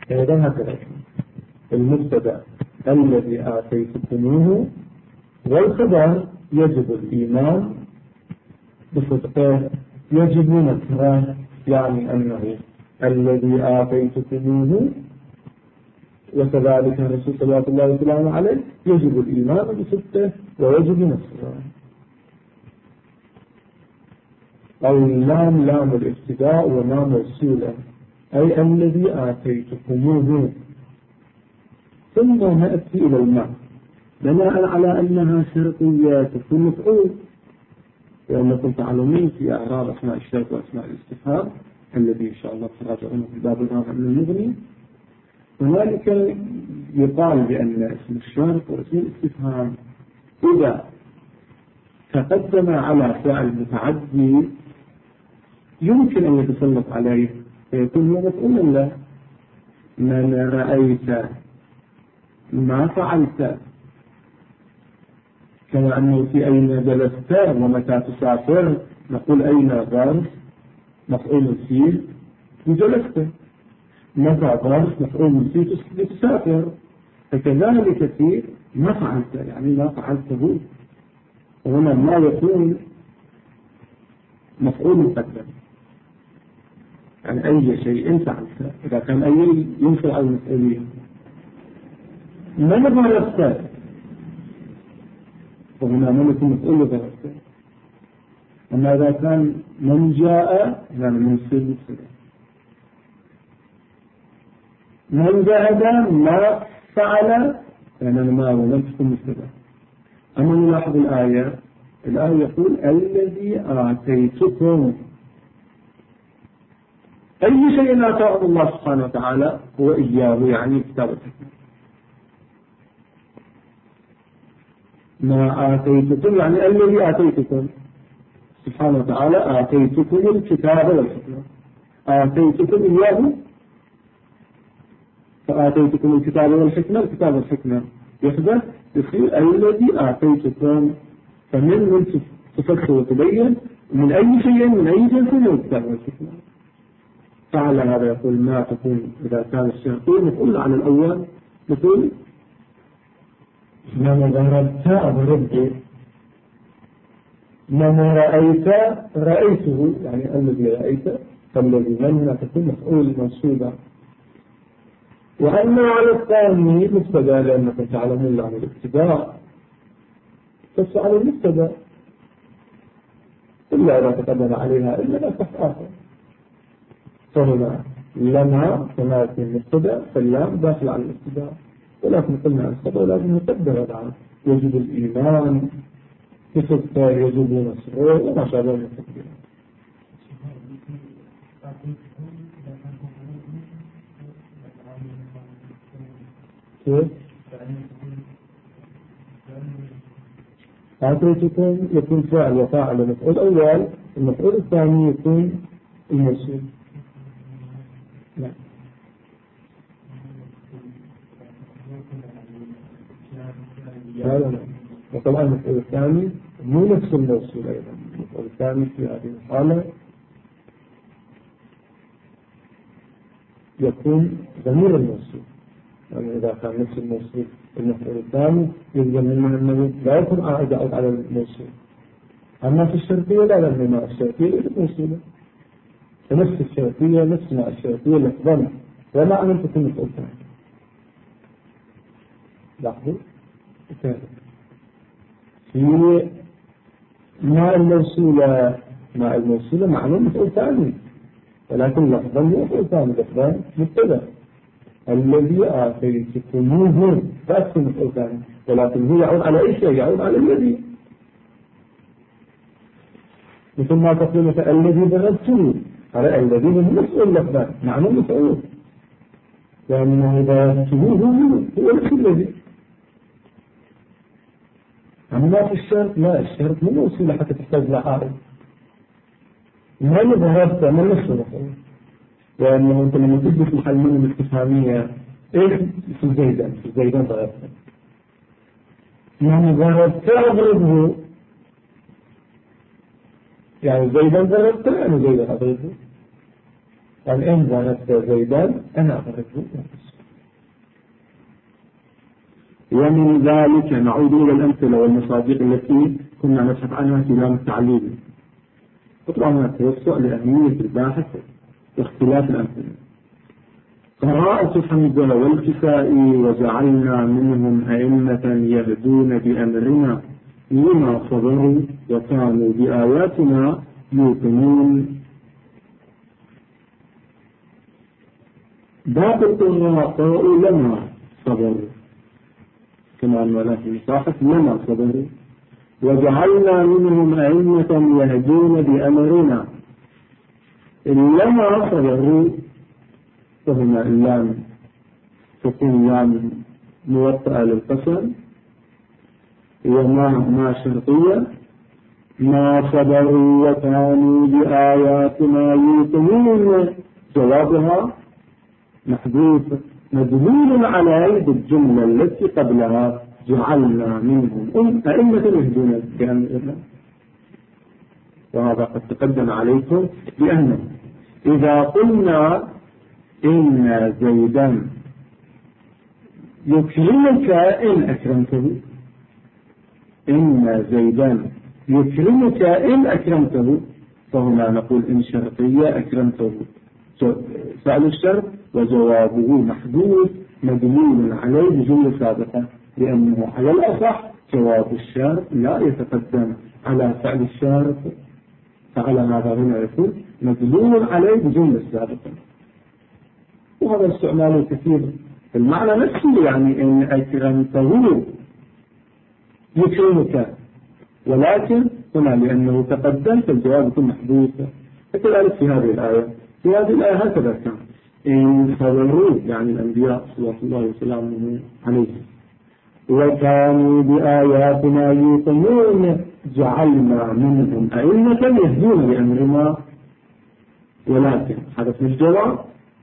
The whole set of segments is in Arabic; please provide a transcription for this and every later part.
أيضا هكذا المبتدأ الذي آتيتكموه، والخبر يجب الإيمان بصدقه، يجب نكره، يعني أنه الذي آتيتكموه وكذلك الرسول صلى الله عليه وسلم عليه يجب الإيمان بصدقه ويجب نكره. أو اللام لام الابتداء وما موصولة، أي الذي آتيتكموه. ثم نأتي إلى المعنى بناء على أنها شرطية تكون مفعول، لأنكم تعلمون في أعراب أسماء الشرط وأسماء الاستفهام الذي إن شاء الله تراجعونه في باب الرابع من المغني، هنالك يقال بأن اسم الشرط واسم الاستفهام إذا تقدم على فعل متعدي يمكن أن يتسلط عليه فيكون هو مفعولا له. من رأيت، ما فعلت، كما أنه في أين جلست ومتى تسافر نقول أين ظرف مفعول فيه جلست، متى ظرف مفعول فيه تسافر. فكذلك في ما فعلت، يعني ما فعلته، وهنا ما يكون مفعول مقدم، يعني أي شيء فعلت إذا كان أي ينفع على المسؤولية. من ضربت، وهنا من يكون مفعول ضربت. أما إذا كان من جاء يعني من سلسلة، من ذهب ما فعل يعني ما ولم تكن مثله. أما نلاحظ الآية يقول الذي آتيتكم، أي شيء آتاه الله سبحانه وتعالى هو إياه، يعني كتابته. ما آتيتكم يعني الذي آتيتكم سبحانه وتعالى، آتيتكم الكتاب والحكمة، آتيتكم إياه، فآتيتكم الكتاب والحكمة، الكتاب والحكمة يخبر يصير الذي آتيتكم، فمن تفسر وتبين من أي شيء من أي جنس من الكتاب والحكمة. فعلى هذا يقول ما تكون إذا كان الشرطين مفعول على الأول، مثل من ضربت أضربه، من رأيت رأيته، يعني الذي رأيت، فالذي من هنا تكون مفعول منصوبة. وأما على الثاني مبتدأ، لأنكم تعلمون عن الابتداء تسعى المبتدأ إلا إذا تقدم عليها إلا لا تفعل. فهنا لما كما في المبتدأ فاللام داخل على الابتداء، ولكن قلنا الخبر لازم نقدر الآن يجب الإيمان بصدقه، يجب نصره وما شابه من التقدير. آتيتكم يكون فاعل وفاعل المفعول الأول، المفعول الثاني يكون الموصول. لا لا، وطبعا المفعول الثاني مو نفس الموصول أيضا. المفعول الثاني في هذه الحالة يكون ضمير الموصول، يعني إذا كان نفس الموصول المفعول الثاني يلزم منه أنه لا يكون عائد على الموصول. أما في الشرطية لا، لأن ما الشرطية ليست موصولة، فنفس الشرطية نفس ما الشرطية لفظا وما أن تكون مفعول ثاني. لاحظوا في ما الموصولة، ما الموصولة معلوم مفعول ثاني، ولكن لفظا مفعول ثاني، لفظا مبتدأ الذي آتيتكموه فأكثر مفعول ثاني، ولكن هو يعود على أي شيء؟ يعود على الذي، مثل ما تقول مثلا الذي ضربته، على الذي هو مفعول لفظا معلوم مفعول، لأنه ضربته هو نفس الذي. أما في الشرط لا، الشرط مو موصولة حتى تحتاج لعائد. من ضربت من نفسه مفعول، لأنه أنت لما تثبت محل من الاستفهامية إيش في زيدا ضربت، من ضربت أضربه، يعني زيدا ضربت يعني زيدا أضربه. قال إن ظننت زيدا أنا أضربه. ومن ذلك نعود إلى الأمثلة والمصادق التي كنا نبحث عنها في لام التعليل. طبعا التوسع لأهمية الباحث واختلاف الأمثلة. قراءة حمزة والكساء وجعلنا منهم أئمة يهدون بأمرنا لما صبروا وكانوا بآياتنا يوقنون. باقي القراء لما صبروا كما أننا في المصاحف لما صبروا وجعلنا منهم أئمة يهدون بأمرنا. لما صبروا فهنا اللام تكون لام موطئة للقسم، وما شرطية، ما صبروا وكانوا بآياتنا يوقنون جوابها محذوف مدلول على الجملة التي قبلها جعلنا منهم أئمة يهدون بأمرنا. وهذا قد تقدم عليكم بأنه إذا قلنا إن زيدا يكرمك إن أكرمته، إن زيدا يكرمك إن أكرمته، فهنا نقول إن شرطية أكرمته فعل الشرط وجوابه محدود مدلول عليه بجملة سابقة، لأنه على الأصح جواب الشرط لا يتقدم على فعل الشرط، فعلى هذا هنا يكون مدلول عليه بجملة سابقة. وهذا استعماله كثير في المعنى نفسه، يعني إن أكرمته يكرمك، ولكن هنا لأنه تقدم فالجواب يكون محدود. فكذلك في هذه الآية، في هذه الآية هكذا كان إن صبروا يعني الأنبياء صلى الله عليه وسلم عليهم وكانوا بآياتنا يوقنون جعلنا منهم أئمة يهدون بأمرنا. ولكن حدث الجواب،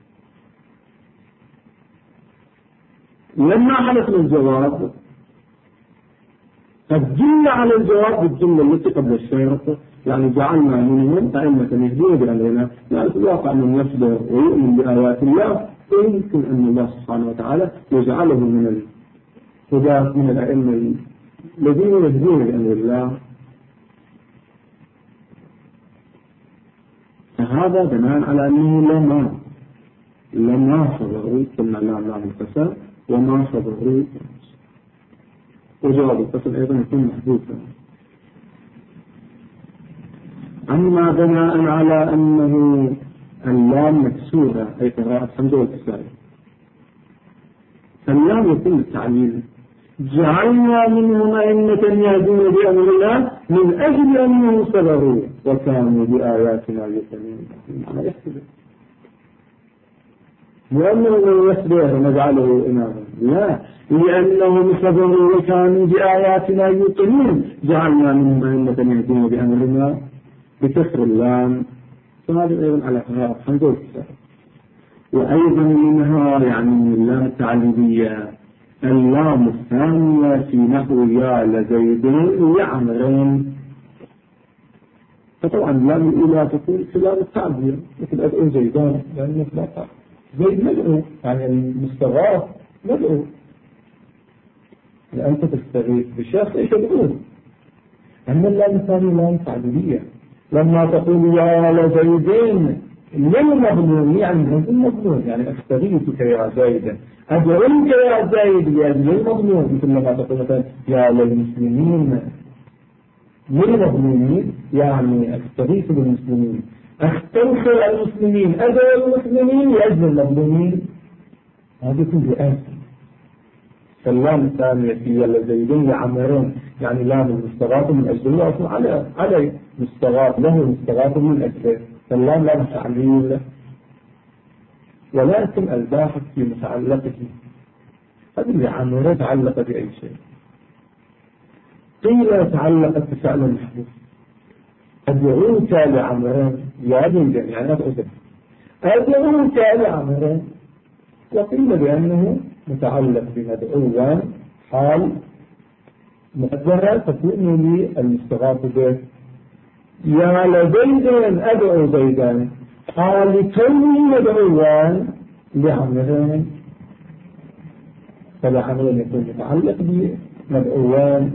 لما حدث الجواب قدمنا على الجواب بالجملة التي قبل الشرط، يعني جعلنا منهم أئمة يهدون بأمرنا. يعني في الواقع من يصبر ويؤمن بآيات الله يمكن أن الله سبحانه وتعالى يجعله من الهداة من الأئمة الذين يهدون بأمر الله. فهذا بناء على أنه لما صبروا ثم لا القسم وما صبروا، وجواب القسم أيضا يكون محذوفا. أما بناء على أنه اللام مكسورة أي قراءة حمزة والكسائي، فاللام يكون التعليل جعلنا منهم أئمة يهدون بأمرنا من أجل أنهم صبروا وكانوا بآياتنا يوقنون. معنى يحتمل لأنه من يصبر نجعله إماما، لا، لأنهم صبروا وكانوا بآياتنا يوقنون جعلنا منهم أئمة يهدون بأمرنا بكسر اللام. فهذا أيضا على قراءة حمزة والكسائي. وأيضا منها يعني من اللام التعليلية اللام الثانية في نحو يا لزيدين يعمرين. فطبعا اللام الأولى تكون في لام التعبير مثل أدعو زيدان، لأن زيد مدعو يعني المستغاث مدعو، لأنت تستغيث بشخص ايش تدعوه. أما اللام الثانية لام تعبيرية، لما تقول يا لزيدين للمظلوم يعني المظلوم، يعني أستغيثك يا زيد، أدعوك يا زيد لأجل المظلوم، مثل لما تقول مثلا يا للمسلمين للمظلومين يعني أستغيث بالمسلمين، أستنصر المسلمين، أدعو المسلمين لأجل المظلومين. هذا كله آسف. فاللام الثانية في الزيدين يعمرون يعني لام المستغاث من أجل الله عليه مستغاث له مستغاث من أجله، فاللام لام تعليل. ولكن الباحث في متعلقه هذه العامرة تعلق بأي شيء، قيل تعلقت بفعل محذوف أدعوك لعمران يا بنجان يعني أدعوك لعمران، وقيل بأنه متعلق بمدعوان حال مقدرة تكون لي المستغاث به. يا لزيدان أدعو زيدان، حال كونه مدعوا لعمل، فالعمل يكون متعلق بمدعوان.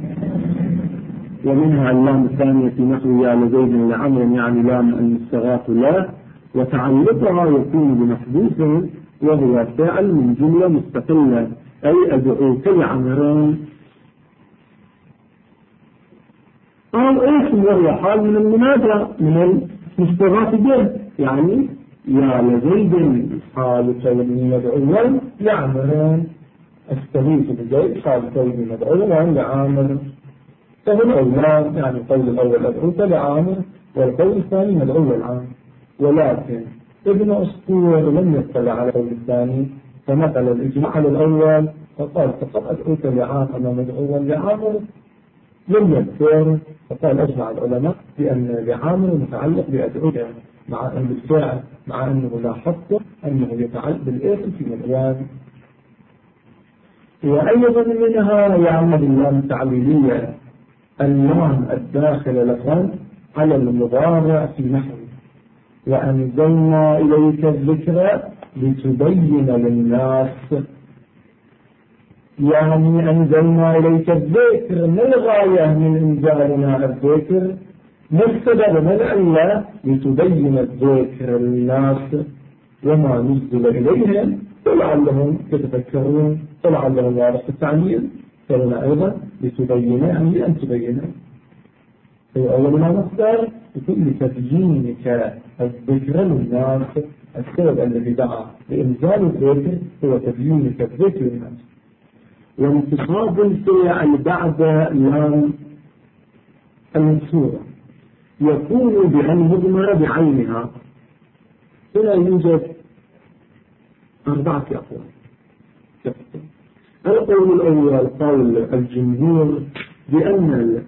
ومنها اللام الثانية في نحو يا لزيد لعمر، يعني لام المستغاث له، وتعلقها يكون بمحذوف وهو فعل من جملة مستقلة، أي أدعوك لعمرين، أو اسم وهو حال من المنادى من المستغاث به، يعني يا لزيد حال كوني مدعوا لعمرين، استغيث بزيد حال كوني مدعوا لعامر. فهنا اللام يعني القول الأول أدعوك لعامر، والقول الثاني مدعو لعامر. ولكن ابن أسطور لم يطلع على القول الثاني، فنقل الإجماع على الأول فقال فقط أدعوك لعامر مدعوا لعامر، لم يذكر، فقال أجمع العلماء بأن لعامر متعلق بأدعوك، مع أن الفاعل مع أنه لا حق أنه يتعلق بالاسم في مدعوان. وأيضا منها يعمل اللام التعليلية، اللام الداخل لفظا على المضارع في نحو وأنزلنا إليك الذكر لتبين للناس، يعني أنزلنا إليك الذكر، ما الغاية من إنزالنا الذكر؟ ما السبب من ألا لتبين الذكر للناس وما نزل إليهم، ولعلهم يتفكرون ولعلهم يعرفوا التعليل. فهنا أيضا لتبين يعني أن تبين، في أول ما مصدر بكل تبيينك الذكر للناس، السبب الذي دعا لإنزال الذكر هو تبيينك الذكر للناس. وانتصاب الفعل بعد لام المكسورة يكون بأن مضمر بعينها. هنا يوجد 4 أقوال. القول الأول قول الجمهور بأن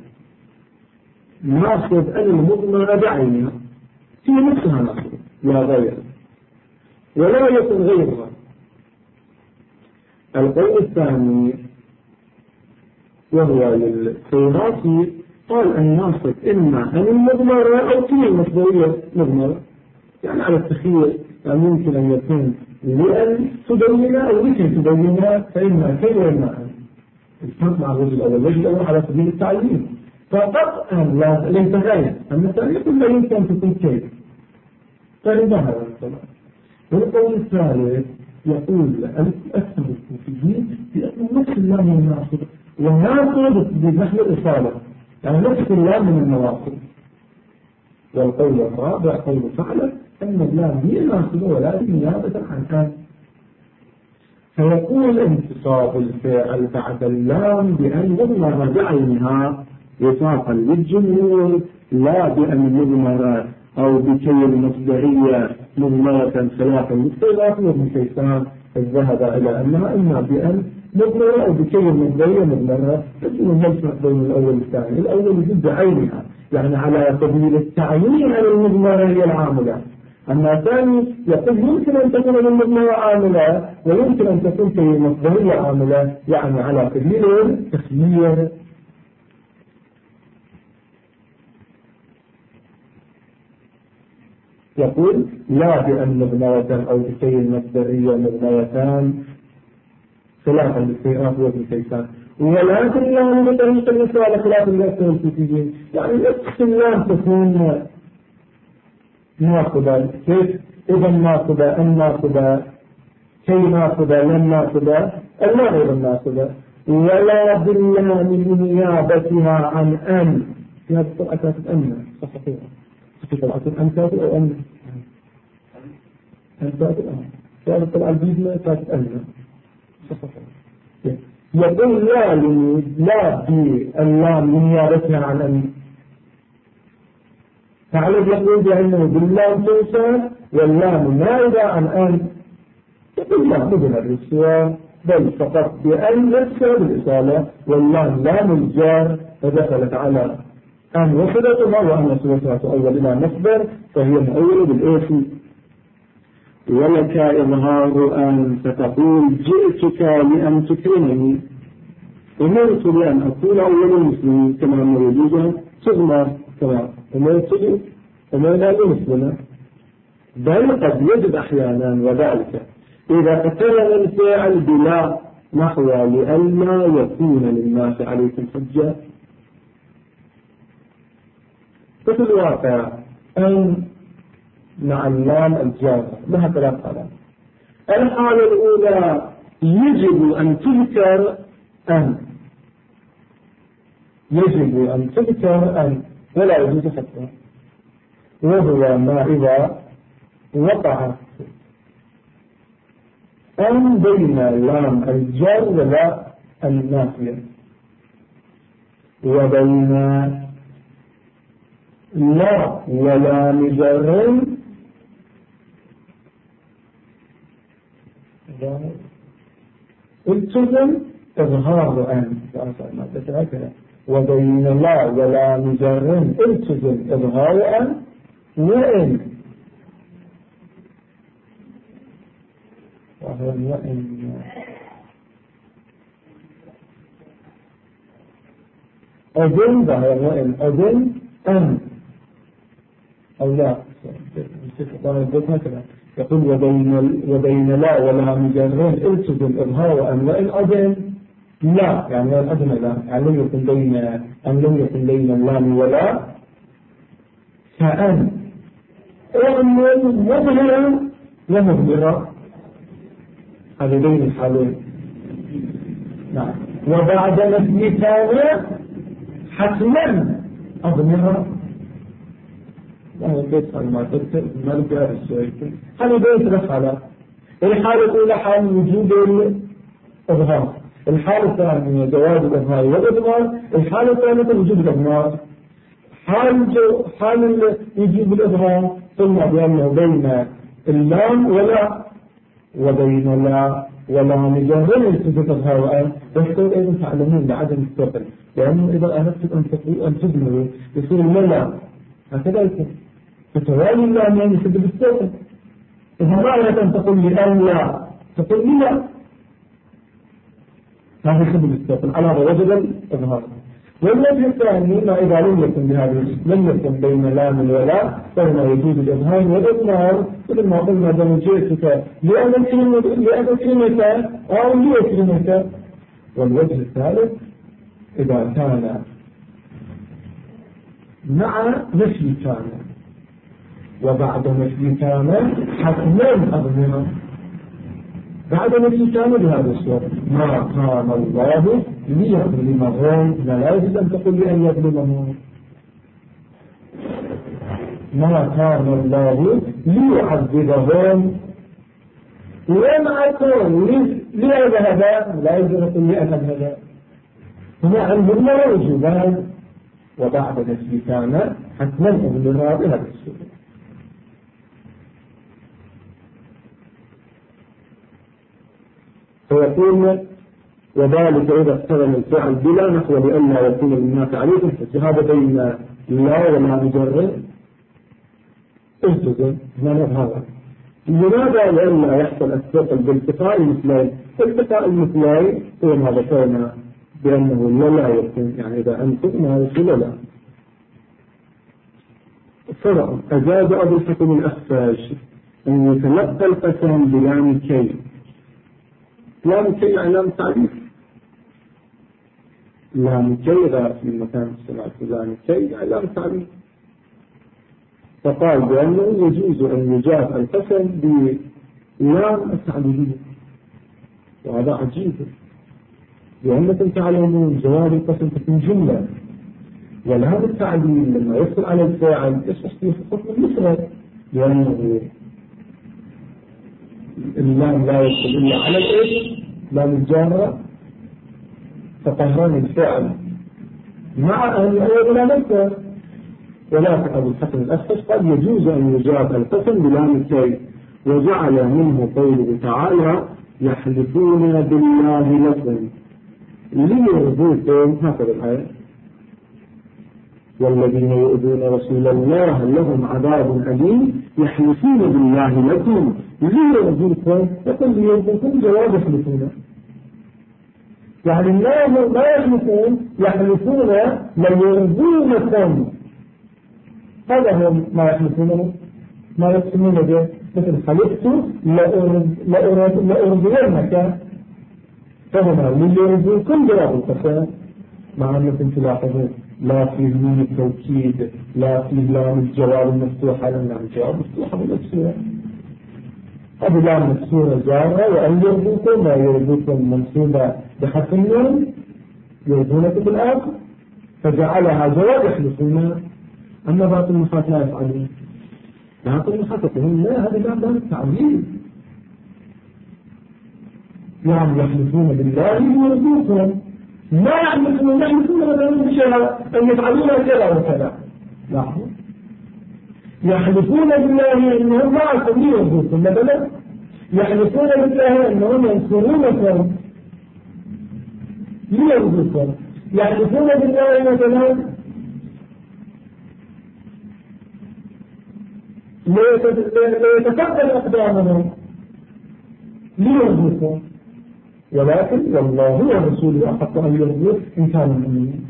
ناصب المضمر بعينها في نفسها ناصب لا غير ولا يكون غيرها. القول الثاني وهو للسيرافي قال الناصب إما أن المضمر أو كل المصدرية مضمرة، يعني على التخيير، يعني يمكن أن يكون لأن تبينها أو لكي تبينها، فإما كي وإما أن. الفرق مع الوجه الأول، الوجه الأول على سبيل التعيين فقط أن لا ليس غير، أما الثاني يقول لا يمكن أن تكون كيف، فإنها هذا الكلام. والقول الثالث يقول أكثر الكوفيين بأن نفس اللام من الناصب، والناصب بنحو الإصالة، يعني نفس اللام من النواصب. والقول الرابع قول فعلا أن اللام هي ناصبة ولكن نيابة عن كان، فيقول انتصاب الفعل بعد اللام بأن يضمر بعينها وفاقا للجمهور، لا بأن يضمر أو بكي المصدرية مضمرة خلافا للصيغات وابن كيسان الذهب إلى أنها إما بأن مضمرة أو بكي المصدرية مضمرة، لكن الفرق بين الأول والثاني. الأول يجب بعينها يعني على سبيل التعيين على المضمرة هي العاملة، أما الثاني يقول يمكن أن تكون المضمرة عاملة ويمكن أن تكون كي المصدرية عاملة، يعني على سبيل التخيير. يقول لا بأن مضمرة أو بكي المصدرية مضمرتان خلافا للسيئات وابن كيسان، ولكن لا بطريق الإسرائيل خلاف الأكثر الكتيجين، يعني الاقسام تكون ناقضة. كيف إذا ناقضة الناقضة كي ناقضة لن ناقضة اللا غير الناقضة، ولا بالله من نيابتها عن أن في هذه القرآن كانت أن صحيح في قرآن أن كانت أو أن كانت أن في هذه القرآن الجديدة كانت أن صحيح. يقول لا باللام من نيابتها عن أن، فعلى يقول بأنه باللام موسى واللام نائبة عن أن، يقول لا مدن الرسوة بل فقط بأن نفسها بالإصالة، واللام لام الجار فدخلت على أن وصلتها وأن سوتها تؤول إلى مصدر فهي مؤولة بالإيسي. ولك إظهار أن فتقول جئتك لأن تكرمني، أمرت بأن أكون أول المسلمين كما أمر يجوزها تغمر كما أمرت وما لا يمثلنا، بل قد يجب أحيانا، وذلك إذا اقترن الفعل بلا نحو لئلا يكون للناس عليكم حجة. ففي الواقع أن مع اللام الجارة لها ثلاث حالات. الحالة الأولى يجب أن تذكر أن، يجب أن تذكر أن ولا يجوز حتى، وهو ما إذا وقعت أن بين لام الجر ولا النافية وبين لا ولا مجر التزم إظهار أن، وبين لا ولا مجر التزم إظهار أن، وإن أذن ظهر وإن أذن أن أو لا يقول وبين لا ولا مجرين التزم إظهار أن، وإن أذن لا يعني وإن أذن لا يعني لم يكن بين اللام ولا فأن اعمل مظهرا ومظهرا، هذين الحالين. نعم. وبعد نفي ثانية حتما أضمرها. بيت ما تكتب مرجع السويكل هذا بيت رفعنا. الحالة الأولى حال وجود الإظهار، الحالة الثانية جواز الإظهار والإضمار، الحالة الثالثة وجود الإضمار. حال وجود الإظهار ثم بأنه بين اللام ولا وبين لا ولا مجرد تظهر وأن يحتوي أيضا تعلمون بعدم الثقل، لأنه إذا أردت أن تظهروا يصير لا هكذا يكون فتوالي الله أن يسبب الثقل. إذا ما أردت أن تقول لي أن لا تقول لي لا، هذا يسبب الثقل على وجد الإظهار. والوجه الثاني ما إذا لم يكن بين لام ولا فهنا يجوز الإظهار والإضمار، مثل ما قلنا بمجيئتك لأن الكلمة أو ليكلمة. والوجه الثالث إذا كان مع نفي كان وبعد نفي كان حتما أضمر. بعد نفي كان بهذا الصوت ما كان الله ليظلمهم، لا يجوز أن تقول لأن يظلمهم. ما كان الله ليعذبهم وما أكون لأذهب، لا يجوز أن تقول لأن أذهب. هنا عندهم لا وجوبان، وبعد نفي كان حتما أضمر بهذا الصوت. فيقول وذلك إذا اقترن الفعل بلا نحو لئلا يكون للناس عليكم حجة. هذا بين لا ولا مجرد التزم هنا هذا. لماذا؟ لئلا يحصل الثقل بالتقاء المثلين. التقاء المثلين هو ما ذكرنا بأنه لا يكون، يعني إذا أنتم ما يكون لا. فرع أجاز أبو الحكم الأخفاش أن يتلقى القسم بلام كي. لام كي علامة تعريف، لام كي غير في المكان السماء لام كي علامة تعريف. فقال بأنه يجوز أن يجاب القسم بلام التعريفية، وهذا عجيب لأنكم تعلمون جواب القسم تكون جملة، ولام التعليل لما يدخل على الفاعل يصبح فيه حكم المفرد، لأنه اللام لا يدخل إلا على الاسم لام الجارة، فقهران الفعل مع أن يؤول إلى نفسه. ولكن أبو الحسن الأخفش قال يجوز أن يجاب القسم بلام الكي، وجعل منه قوله تعالى يحلفون بالله لكم ليرضوكم، هكذا الآية والذين يؤذون رسول الله لهم عذاب أليم يحلفون بالله لكم ليرضوكم. يقول ليرضوكم جواب يحلفون، يعني لا يحلفون، يحلفون ليرضونكم، هذا هو ما يحلفونه ما يقسمون به مثل حلفت لأرضينك، فهنا ليرضوكم جواب القسم، مع أنكم تلاحظون لا فيه نون التوكيد، لا فيه لام الجواب المفتوحة، لأن الجواب مفتوحة بالمكسورة. هذه لام مكسورة جارة، وأن يرضوكم لا يرضوكم منصوبة بحرف النون، يرضونك بالآخر، فجعلها جواب يحلفون. أما باطل المحاة لا يفعلون، باطل المحاة يقولون لا، هذا باب التعليل، يعني يحلفون بالله يرضوكم، ما يحلفون بشيء أن يفعلون كذا وكذا. لاحظوا، يحلفون بالله أنهم معكم ليرضوكم مثلا، يحلفون بالله أنهم ينصرونكم ليرضوكم، يحلفون بالله مثلا ليتقبل أقدامهم ليرضوكم، ولكن والله ورسوله أحق أن يرضوه إن كانوا مؤمنين.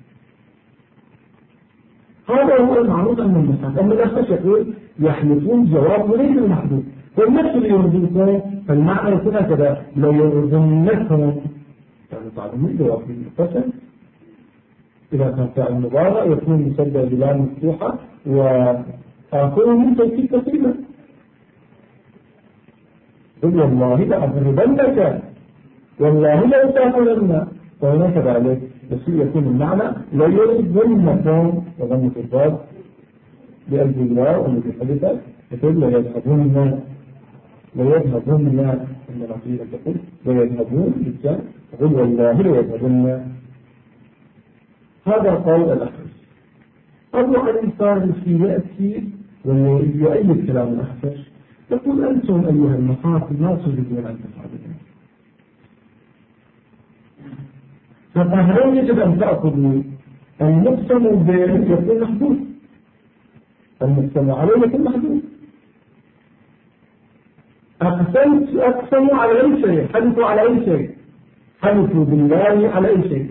هذا هو المعروف عن المحاة. أما الأخص يقول يحلفون جواب وليس المحدود، والنفس اللي يرضوكم، فالمعنى يكون هكذا ليرضنكم، يعني تعلمون جواب المقسم. إذا كان فعل مضارع يكون مسدد بلام مفتوحة وآخره من توكيد تقريبا. قل والله لأضربنك، والله لا يسافرن، وهنا كذلك بس يكون المعنى لا يرضنكم، وضمة الضاد بألف الله والذي حدث يقول لا يذهبون، لا يذهبون إن العقيدة تقول لا يذهبون بالكامل، يقول والله لا يذهبون. هذا قول الأخر. أروع الإنسان في يأتي ويؤيد كلام الأخر، يقول أنتم أيها المخاطب ما تريدون أن تفعلون، فهل يجب أن تأخذوا المقسم به يكون محدود، المقسم عليه يكون محدود. أقسموا على أي شيء، حدثوا على أي شيء، حدثوا بالله على أي شيء.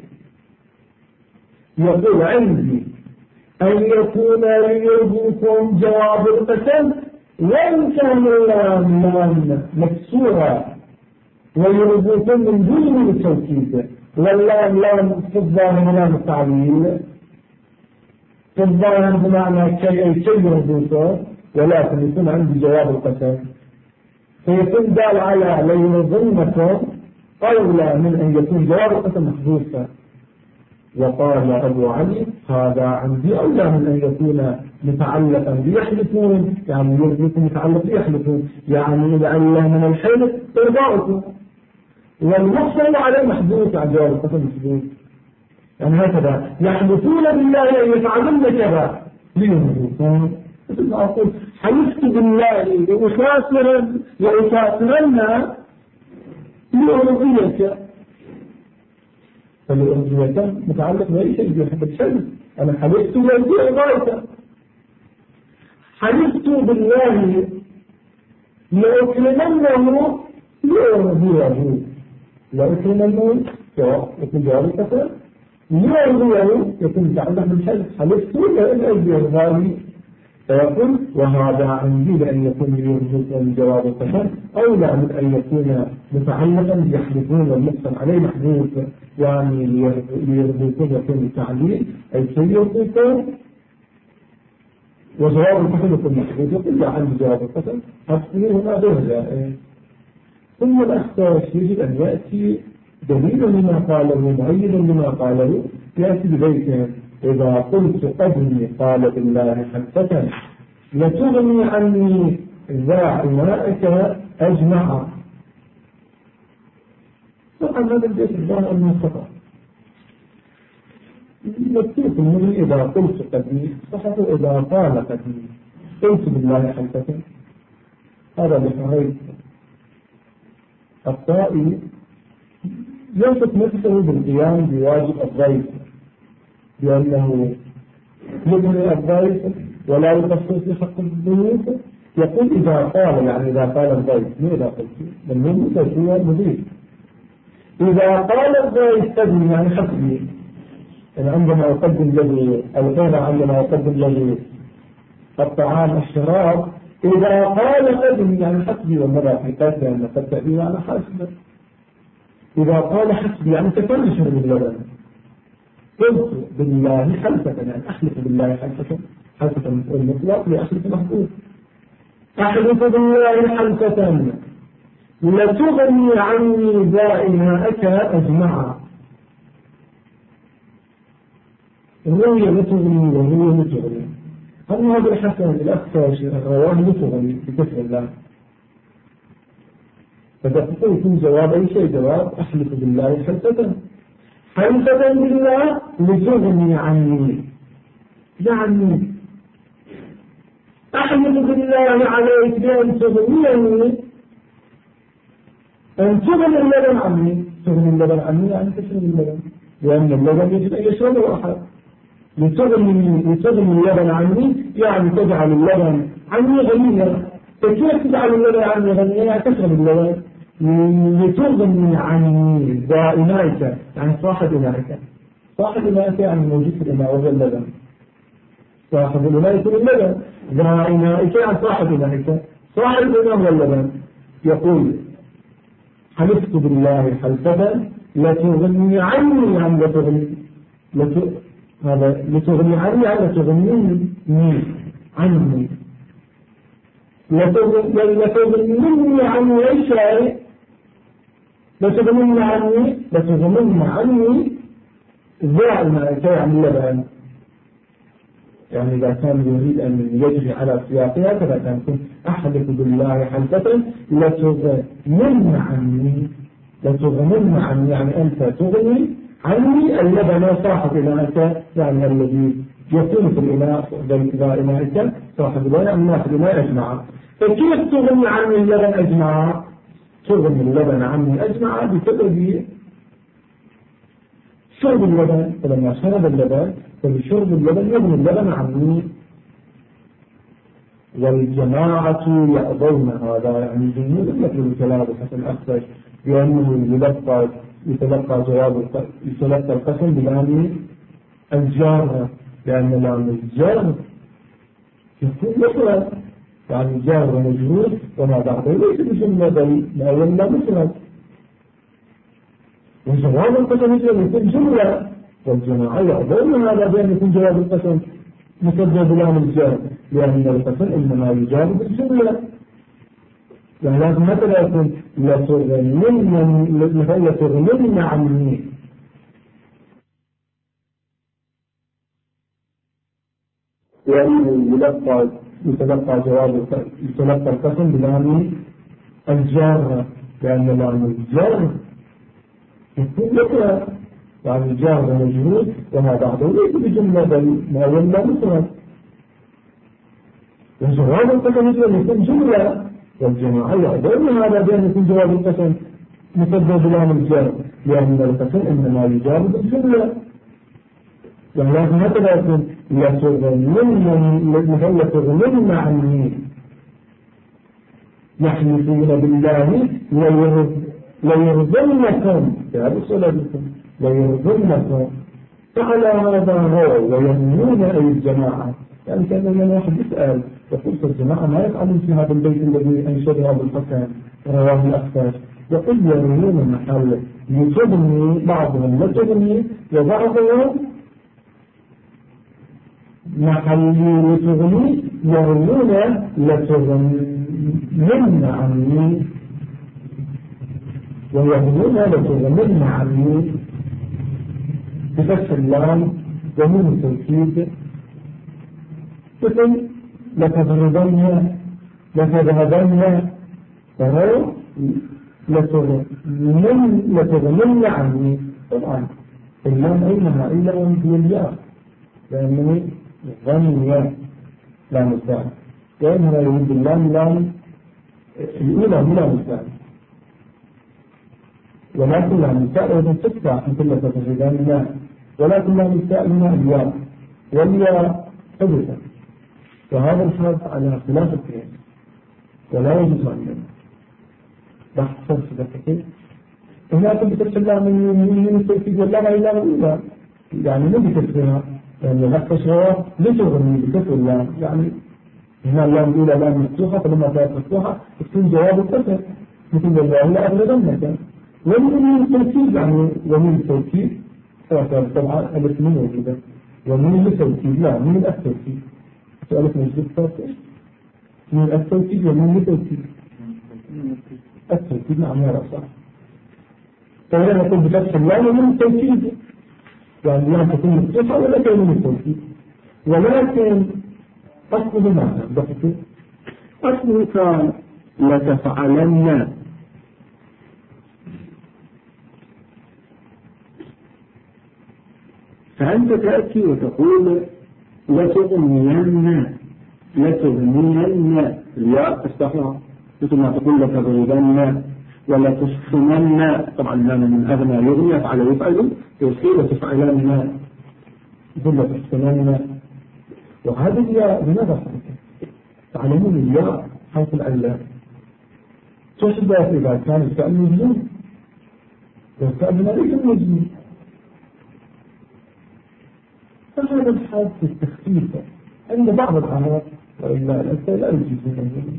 يقول عندي أن يكون ليرضوكم جواب القسم، وإن كان اللام مكسورة ويرضوكم من دون التوكيد، واللام لام في الظاهر لام التعليل، في الظاهر بمعنى شيء يرضوكم، ولكن يكون عندي جواب القسم، فيكون دال على ليرضنكم أولى من أن يكون جواب القسم محذوفا. وقال أبو علي هذا عندي أولى من أن يكون متعلقا بيحلفون، يعني يرضيكم متعلق بيحلفون، يعني إذا أولى من الحلف إرضاؤكم، والمقسم عليه محدود عن جواب القسم محدود. يعني هكذا يحلفون بالله أن يفعلن كذا ليرضوكم. مثل ما أقول حلفت بالله لأسافرن لأرضيك، فالأرضية متعلق بأي شيء يحب الحلف. أنا حلفت لأرضي أرضاك، حلفت بالله لأكرمنه لأرضيه، لأكرمنه يكون جواب القسم، لأرضيه يكون متعلق بالحلف، حلفت لأرضي أرضاي، فيقول وهذا عندي بأن يكون ليرضوكم جواب القسم أولى من أن يكون متعلقا يحلفون والمقسم عليه محذوف، يعني ليرضوكم يكون تعليل أي شيء يرضوكم، وجواب القسم يكون محذوف، يقول لا عندي جواب القسم أصلي هنا غير جائز. ثم الأخطاء يجب أن يأتي دليل لما قاله معين لما قاله، يأتي ببيت إذا قلت قدمي قال بالله حنفة لتغني عني ذا إمائك أجمع. طبعا هذا البيت الظاهر أنه خطأ، مكتوب مني إذا قلت قدمي، صحته إذا قال قدمي قلت بالله حنفة. هذا بحرية الطائي يوصف نفسه بالقيام بواجب الضيف، بأنه يبني الضيف ولا يقصر في حق الضيوف. يقول إذا قال، يعني إذا قال الضيف، مو إذا قلت، لأنه هو المضيف. إذا قال الضيف تبني يعني حسبي، يعني عندما أقدم له الغنى، عندما أقدم له الطعام الشراب، إذا قال قد يعني حسبي والمرأة في قد لأن قد تأتي على حسب. إذا قال حسبي يعني تفرش من اللبن. قلت بالله حلفة يعني أحلف بالله حلفة المطلق لأحلف محبوب. أحلف بالله حلفة لتغني عني دائماءك أجمعا. الرؤية لتغني وهي لتغني. أما هذا الحسن الأكثر الرواه لتغني بكفر الله. فتقول في جواب أي شيء جواب أحلف بالله حلفة بالله لتغني عني. يعني أحلف بالله عليك بأن تغنيني أن تغني اللبن عني. تغني اللبن عني يعني تشرب اللبن لأن اللبن يجب أن يشربه أحد. لتغني اللبن عني يعني تجعل اللبن عني غنيا. فكيف تجعل اللبن عني غنيا يعني تشرب اللبن. لتغني عني دائمائك يعني صاحب إنائك. صاحب إنائك يعني موجود في الإناء وهو اللبن. صاحب الإناء يكون اللبن. دائمائك يعني صاحب إنائك. صاحب الإناء هو اللبن. يقول حلفت بالله حلفة لتغني عني عن لتغني هذا لتغني عني عن لتغنيني عني. لتغنيني عني أي شيء. لتغنيني عني دائما كان اللبن. يعني إذا كان يريد أن يجري على سياقها فلا تكون أحلف بالله حلفة لتغنين عني يعني أنت تغني عني اللبن صاحب إنائك يعني الذي يكون في الإناء إذا إنائك صاحب الإناء الناس الإناء أجمع. فكيف تغني عني اللبن أجمع؟ تغني اللبن عني أجمع بسبب شرب اللبن. فلما شرب اللبن فبشرب اللبن يغني اللبن عني. والجماعة يأبون هذا يعني جمهور مثل الكلام الحسن الأخفش بأنه يتلقى القسم بلام الجار لأن لام الجار يكون مثلا يعني جار ومجرور وما بعده ليس بجملة بل لا يمنع مثلا. وجواب القسم يكون جملة. والجماعة يأبون هذا بأن يكون جواب القسم مسبب بلام الجار لأن القسم إنما يجاب بالجملة. يعني لازم مثلا يكون لتغنين عني. يعني يتلقى القسم بلام الجار لأن لام الجار يكون مثلا يعني جار ومجرور وما بعده ليس بجملة بل ما يمنع مثلا. وجواب القسم يكون جملة. والجماعة يأبون هذا بأن يكون جواب القسم مسبب بلام الجار لأن القسم إنما يجاب بالجملة. يعني لازم هكذا يكون لتغنين عني يحلفون بالله ليرضنكم هذا صلاتكم ليرضنكم. فعلى هذا هو ويمنون أي الجماعة. يعني كان واحد يسأل يقول الجماعة ما يفعلون في هذا البيت الذي أنشده أبو الحسن رواه الأخفش. يقول يمنون محل لتغني بعضهم لتغني وبعضهم محل لتغني يرمون لتغنين عني ويهمون لتغنين عني بفتح اللام ومن التوكيد. مثل لتذهبن فهو لتغنين عني. طبعا اللام أينها إلا ومثل الياء لأنه غنية لا مستعد لأنها يريد اللام لام الأولى بلا مستعد ولكن لا مستعد وإذن تفتح مثل لتذهبن ولكن لا مستعد من الياء والياء حدثا. وهذا الحرف على خلاف القياس ولا يجوز أن بحث صدقته. هناك بتفسر من التوكيد والله إلا الأولى يعني مو بتفسرها يعني الأخفش هو لتغني بكفر الله يعني هنا اللام الأولى لام مفتوحة، فلما كانت مفتوحة تكون جواب القسم مثل الله لا أغلبنك. ومن التوكيد يعني ومن التوكيد طبعا ألف من موجودة، ومن التوكيد لا من التوكيد سؤالك موجود فاتح من التوكيد ومن التوكيد التوكيد نعم يا رأسا. فهنا نقول بفتح اللام ومن التوكيد يعني لا تكون مفتوحة ولا تكون من التوكيد، ولكن أصله ماذا؟ ضحكوا أصله كان لتفعلن، فأنت تأتي وتقول لتغنين الياء تستحيها مثل ما تقول لتغيبن ولا تسخنن. طبعا لنا من أغنى يغني يفعل يفعل يصير وتفعلن ثم تسخنن. وهذه الياء لماذا تعلمون الياء حيث العلة تشبه إذا كان الفعل مجنون والفعل ليس مجنون، فهذا الحال في التخفيف عند بعض العرب وإلا الأسئلة لا يجيزون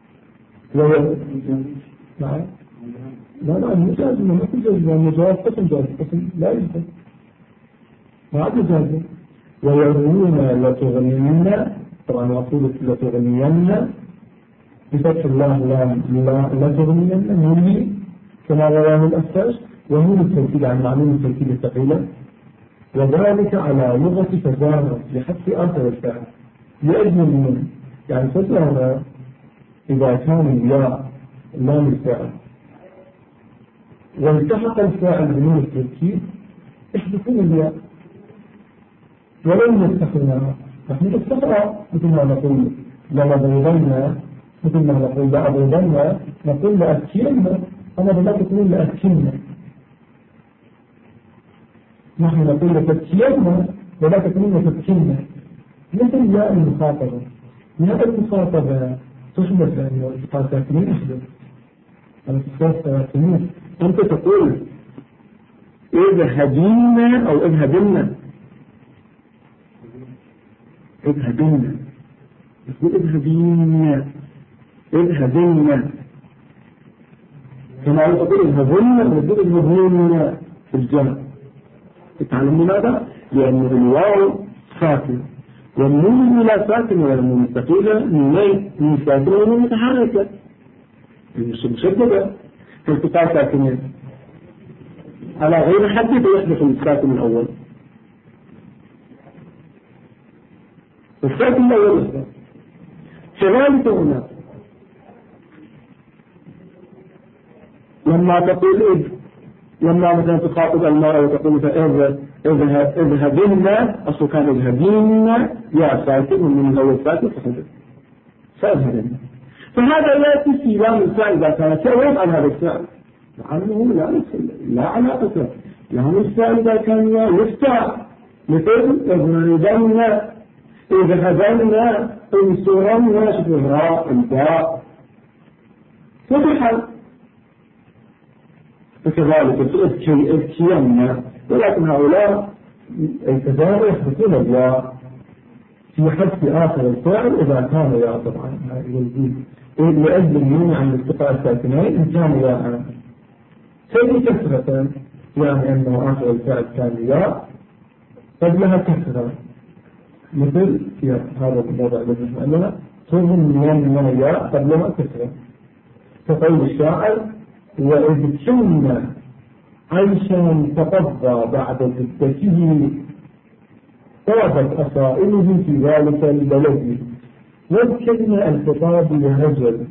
نعم لا المجاز ما تجاز المجاز قسم جاز قسم لا يجاز ما عاد جاز. ويرون لتغنين طبعا مقصود لتغنين بفتح الله لا تغنين نوني كما رواه الأساس وهو التوكيد عن معلوم التوكيد الثقيلة، وذلك على لغة تزامن لحذف آخر الفعل لأجل من يعني فترة إذا كان الياء لام الفعل والتحق الفاعل بنون التوكيد يحذفون الياء ولم يستخدمها. نحن نستخدمها مثل ما نقول لنضربن، مثل ما نقول لأضربن نقول لأكين، أنا بلا تقول لأكين، نحن نقول لتكين ولا تكون لتكين مثل ياء المخاطبة. ياء المخاطبة تحدث يعني والتقاء ساكنين يحدث التقاء ساكنين. أنت تقول اذهبين أو اذهبن اذهبين تقول اذهبين كما تقول اذهبن وتقول اذهبين في الجمع. تعلم لماذا؟ لأن الواو ساكن والنون لا ساكن ولا النون مستقيلة من ساكنة ونون متحركة مشددة في التقاء ساكنين على غير حد يحدث الساكن الأول. الساكن الأول يحدث كذلك هنا لما تقول لما مثلا تخاطب المرأة وتقول اذهبن أصل كان اذهبين يا ساكن من الأول ساكن فاذهبن. فهذا يأتي في لام الفعل إذا كان سويت عن هذا الفعل لعله لا علاقة لهم الفعل إذا كان يفتح مثل اذهبن اذهبن انصرن شبهراء الباء فتحا فكذلك اذكينا. ولكن هؤلاء الكذاب يحدثون الياء في حذف آخر الفعل إذا كان ياء طبعا يزيد لأجل النون عن التقاء الساكنين إن كان ياء فهي كثرة يعني أنه آخر الفعل كان ياء قبلها كثرة مثل في هذا الموضع الذي نحن تظن من ياء قبلها كثرة كقول الشاعر وإذ كنا عيشا تقضى بعد جدته طابت أصائله في ذلك البلد واذكرنا الخطاب للرجل.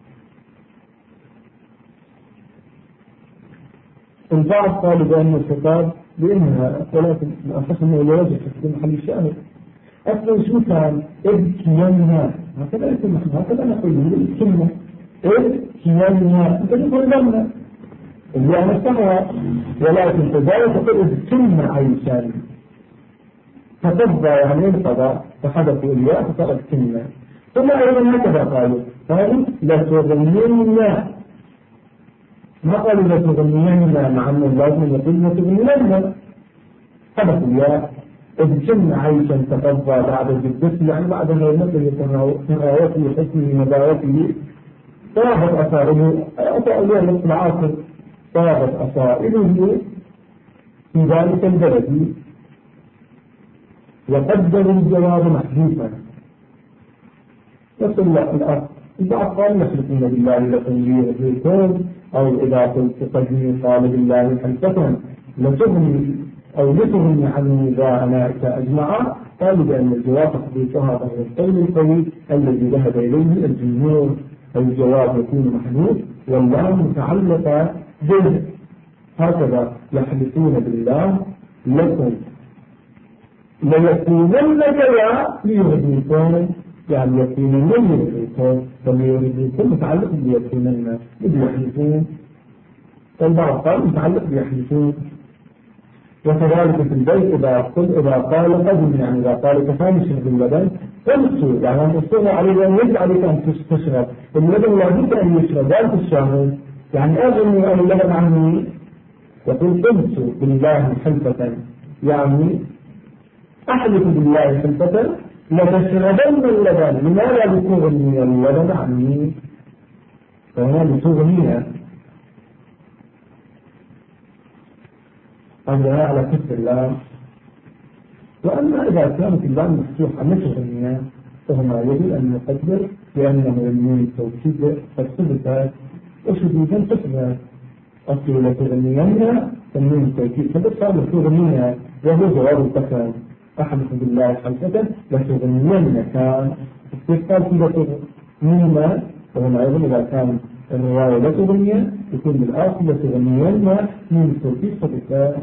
البعض قالوا بأن الخطاب بأنها ولكن أصح أنه لرجل في محل الشاهد أصلا شو كان ابكينا هكذا يكون نحن هكذا نقول الكلمة ابكينا أنت تقول لنا اللي أنا استمع ولكن تجارة تقول ابكينا عيشان فتبضى يعني انتظى فحدثوا إلياء فصارت كلمة. ثم أيضا هكذا قالوا لا تغنينا ما قالوا لا تغنينا مع أن الله يقول لا تغنينا حدثوا إلياء إذ كن عيشا تقضى بعد جدته، يعني بعد غيرته تناوته حسنه نباوته طابت أصائله نصف العاصر، طابت أصائله في ذلك البلد، وقدر الجواب محذوفا. نفس الأخ البعض قال نحلفون بالله لكم ليرضيكم، أو إذا قلت تقدمي قال بالله حلفة لتغني أو لتغني عني ذا أنائك أجمعا. قالوا بأن الجواب تحديثها هذا القول القوي الذي ذهب إليه الجمهور، الجواب يكون محذوف والله متعلقة به. هكذا يحلفون بالله لكم ليكونن كذا ليرضيكم، يعني يكونن ليرضيكم، وليرضيكم متعلق بيكونن بيحلفون، فالبعض قال متعلق بيحلفون. وكذلك في البيت إذا قال قدم، يعني إذا قال كفاني شرب اللبن امسوا، يعني أن تصوغ عليه أن يجب عليك أن تشرب اللبن، لا بد أن يشرب ذلك الشهر، يعني أغني أن اللبن عني، يقول امسوا بالله حلفة، يعني أحلف بالله حلفة لتشربن اللبن. لماذا لتغني اللبن عني؟ فهنا لتغني هذا على كفر الله. وأما إذا كانت اللام مفتوحة متغنية فهما يجب أن يقدر لأنه ينوي التوكيد قد ثبت وشديدا تثبت. أصل لتغنين تنوي التوكيد ثبت، قال لتغنين وهو جواب القسم، أحلف بالله حلفة لتغنين كان استثقال في لتغنين، وهما أيضا إذا كان الرواية لتغنية يكون بالآخر لتغنين من التوكيد ثبت.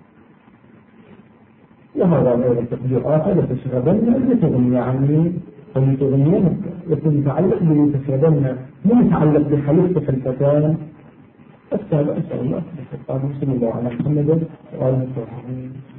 وهذا أيضا تقدير آخر لتشربن لتغني عني، ولتغنين يكون متعلق بلتشربن مو متعلق بحلف حلفتان. أسأل الله صلى الله عليه وسلم على محمد وآله وصحبه.